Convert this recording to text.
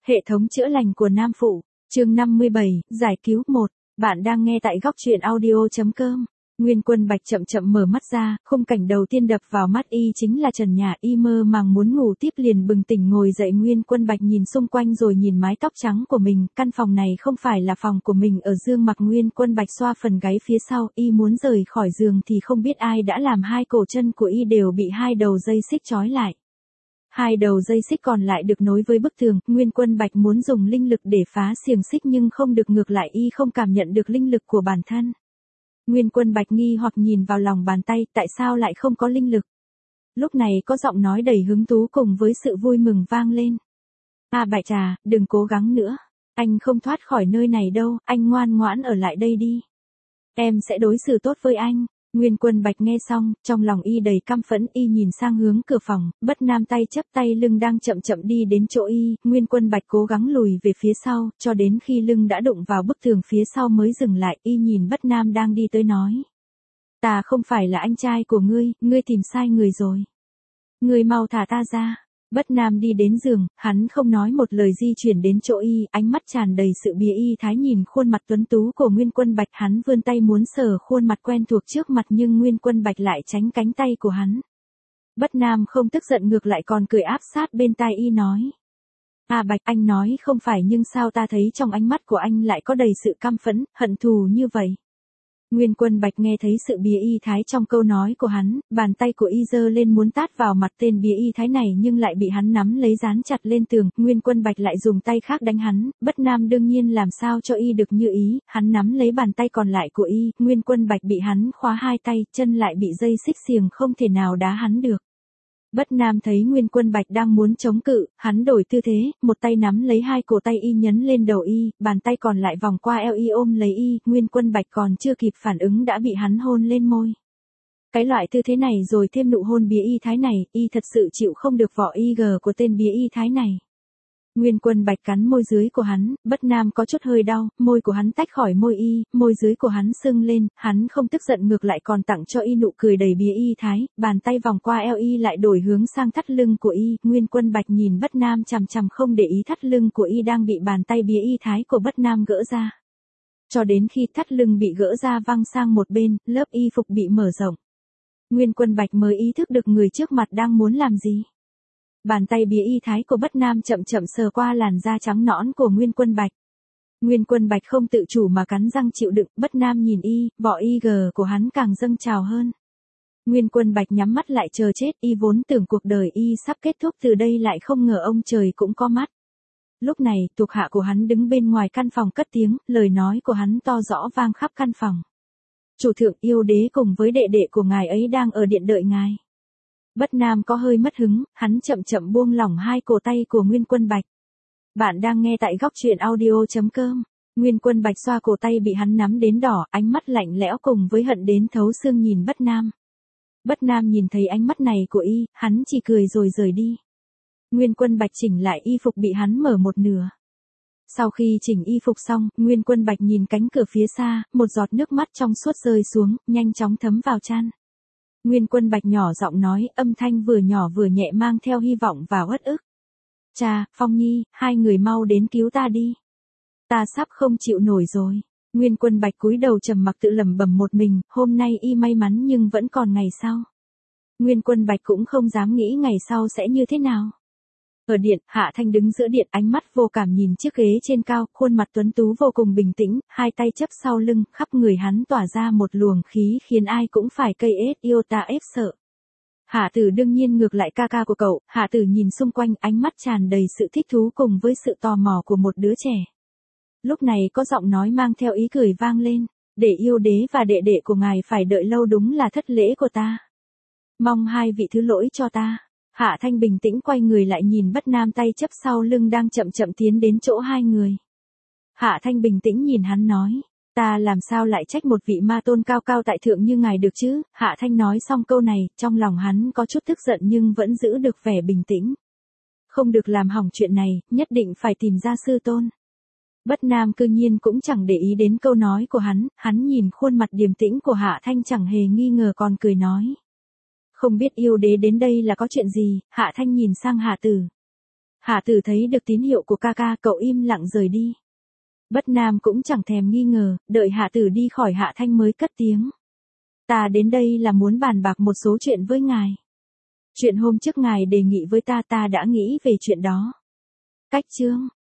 Hệ thống chữa lành của Nam Phụ, chương 57, giải cứu 1. Bạn đang nghe tại góc truyện audio.com. Nguyên Quân Bạch chậm chậm mở mắt ra, khung cảnh đầu tiên đập vào mắt y chính là trần nhà, y mơ màng muốn ngủ tiếp liền bừng tỉnh ngồi dậy. Nguyên Quân Bạch nhìn xung quanh rồi nhìn mái tóc trắng của mình, căn phòng này không phải là phòng của mình ở Dương Mặc. Nguyên Quân Bạch xoa phần gáy phía sau, y muốn rời khỏi giường thì không biết ai đã làm hai cổ chân của y đều bị hai đầu dây xích trói lại. Hai đầu dây xích còn lại được nối với bức tường, Nguyên Quân Bạch muốn dùng linh lực để phá xiềng xích nhưng không được, ngược lại y không cảm nhận được linh lực của bản thân. Nguyên Quân Bạch nghi hoặc nhìn vào lòng bàn tay, tại sao lại không có linh lực? Lúc này có giọng nói đầy hứng thú cùng với sự vui mừng vang lên. Bạch trà, đừng cố gắng nữa. Anh không thoát khỏi nơi này đâu, anh ngoan ngoãn ở lại đây đi. Em sẽ đối xử tốt với anh. Nguyên Quân Bạch nghe xong, trong lòng y đầy căm phẫn, y nhìn sang hướng cửa phòng, Bất Nam tay chắp tay lưng đang chậm chậm đi đến chỗ y, Nguyên Quân Bạch cố gắng lùi về phía sau, cho đến khi lưng đã đụng vào bức tường phía sau mới dừng lại, y nhìn Bất Nam đang đi tới nói. Ta không phải là anh trai của ngươi, ngươi tìm sai người rồi. Ngươi mau thả ta ra. Bất Nam đi đến giường, hắn không nói một lời di chuyển đến chỗ y, ánh mắt tràn đầy sự bía y thái nhìn khuôn mặt tuấn tú của Nguyên Quân Bạch, hắn vươn tay muốn sờ khuôn mặt quen thuộc trước mặt nhưng Nguyên Quân Bạch lại tránh cánh tay của hắn. Bất Nam không tức giận, ngược lại còn cười áp sát bên tai y nói. Bạch, anh nói không phải nhưng sao ta thấy trong ánh mắt của anh lại có đầy sự căm phẫn, hận thù như vậy. Nguyên Quân Bạch nghe thấy sự bía y thái trong câu nói của hắn, bàn tay của y giơ lên muốn tát vào mặt tên bía y thái này nhưng lại bị hắn nắm lấy dán chặt lên tường, Nguyên Quân Bạch lại dùng tay khác đánh hắn, Bất Nam đương nhiên làm sao cho y được như ý, hắn nắm lấy bàn tay còn lại của y, Nguyên Quân Bạch bị hắn khóa hai tay, chân lại bị dây xích xiềng không thể nào đá hắn được. Bất Nam thấy Nguyên Quân Bạch đang muốn chống cự, hắn đổi tư thế, một tay nắm lấy hai cổ tay y nhấn lên đầu y, bàn tay còn lại vòng qua eo y ôm lấy y, Nguyên Quân Bạch còn chưa kịp phản ứng đã bị hắn hôn lên môi. Cái loại tư thế này rồi thêm nụ hôn bía y thái này, y thật sự chịu không được vỏ y gờ của tên bía y thái này. Nguyên Quân Bạch cắn môi dưới của hắn, Bất Nam có chút hơi đau, môi của hắn tách khỏi môi y, môi dưới của hắn sưng lên, hắn không tức giận ngược lại còn tặng cho y nụ cười đầy bía y thái, bàn tay vòng qua eo y lại đổi hướng sang thắt lưng của y, Nguyên Quân Bạch nhìn Bất Nam chằm chằm không để ý thắt lưng của y đang bị bàn tay bía y thái của Bất Nam gỡ ra. Cho đến khi thắt lưng bị gỡ ra văng sang một bên, lớp y phục bị mở rộng. Nguyên Quân Bạch mới ý thức được người trước mặt đang muốn làm gì. Bàn tay bía y thái của Bất Nam chậm chậm sờ qua làn da trắng nõn của Nguyên Quân Bạch. Nguyên Quân Bạch không tự chủ mà cắn răng chịu đựng, Bất Nam nhìn y, vỏ y gờ của hắn càng dâng trào hơn. Nguyên Quân Bạch nhắm mắt lại chờ chết, y vốn tưởng cuộc đời y sắp kết thúc từ đây lại không ngờ ông trời cũng có mắt. Lúc này, thuộc hạ của hắn đứng bên ngoài căn phòng cất tiếng, lời nói của hắn to rõ vang khắp căn phòng. Chủ thượng, yêu đế cùng với đệ đệ của ngài ấy đang ở điện đợi ngài. Bất Nam có hơi mất hứng, hắn chậm chậm buông lỏng hai cổ tay của Nguyên Quân Bạch. Bạn đang nghe tại góc truyện audio.com. Nguyên Quân Bạch xoa cổ tay bị hắn nắm đến đỏ, ánh mắt lạnh lẽo cùng với hận đến thấu xương nhìn Bất Nam. Bất Nam nhìn thấy ánh mắt này của y, hắn chỉ cười rồi rời đi. Nguyên Quân Bạch chỉnh lại y phục bị hắn mở một nửa. Sau khi chỉnh y phục xong, Nguyên Quân Bạch nhìn cánh cửa phía xa, một giọt nước mắt trong suốt rơi xuống, nhanh chóng thấm vào trán. Nguyên Quân Bạch nhỏ giọng nói, âm thanh vừa nhỏ vừa nhẹ mang theo hy vọng và uất ức. Cha, Phong Nhi, hai người mau đến cứu ta đi. Ta sắp không chịu nổi rồi. Nguyên Quân Bạch cúi đầu trầm mặc tự lẩm bẩm một mình, hôm nay y may mắn nhưng vẫn còn ngày sau. Nguyên Quân Bạch cũng không dám nghĩ ngày sau sẽ như thế nào. Ở điện, Hạ Thanh đứng giữa điện, ánh mắt vô cảm nhìn chiếc ghế trên cao, khuôn mặt tuấn tú vô cùng bình tĩnh, hai tay chấp sau lưng, khắp người hắn tỏa ra một luồng khí khiến ai cũng phải cây ết yêu ta ép sợ. Hạ Tử đương nhiên ngược lại ca ca của cậu, Hạ Tử nhìn xung quanh, ánh mắt tràn đầy sự thích thú cùng với sự tò mò của một đứa trẻ. Lúc này có giọng nói mang theo ý cười vang lên, để yêu đế và đệ đệ của ngài phải đợi lâu đúng là thất lễ của ta. Mong hai vị thứ lỗi cho ta. Hạ Thanh bình tĩnh quay người lại nhìn Bất Nam tay chấp sau lưng đang chậm chậm tiến đến chỗ hai người. Hạ Thanh bình tĩnh nhìn hắn nói, ta làm sao lại trách một vị ma tôn cao cao tại thượng như ngài được chứ? Hạ Thanh nói xong câu này, trong lòng hắn có chút tức giận nhưng vẫn giữ được vẻ bình tĩnh. Không được làm hỏng chuyện này, nhất định phải tìm ra sư tôn. Bất Nam cư nhiên cũng chẳng để ý đến câu nói của hắn nhìn khuôn mặt điềm tĩnh của Hạ Thanh chẳng hề nghi ngờ còn cười nói. Không biết yêu đế đến đây là có chuyện gì, Hạ Thanh nhìn sang Hạ Tử. Hạ Tử thấy được tín hiệu của ca ca, cậu im lặng rời đi. Bất Nam cũng chẳng thèm nghi ngờ, đợi Hạ Tử đi khỏi Hạ Thanh mới cất tiếng. Ta đến đây là muốn bàn bạc một số chuyện với ngài. Chuyện hôm trước ngài đề nghị với ta đã nghĩ về chuyện đó. Cách chương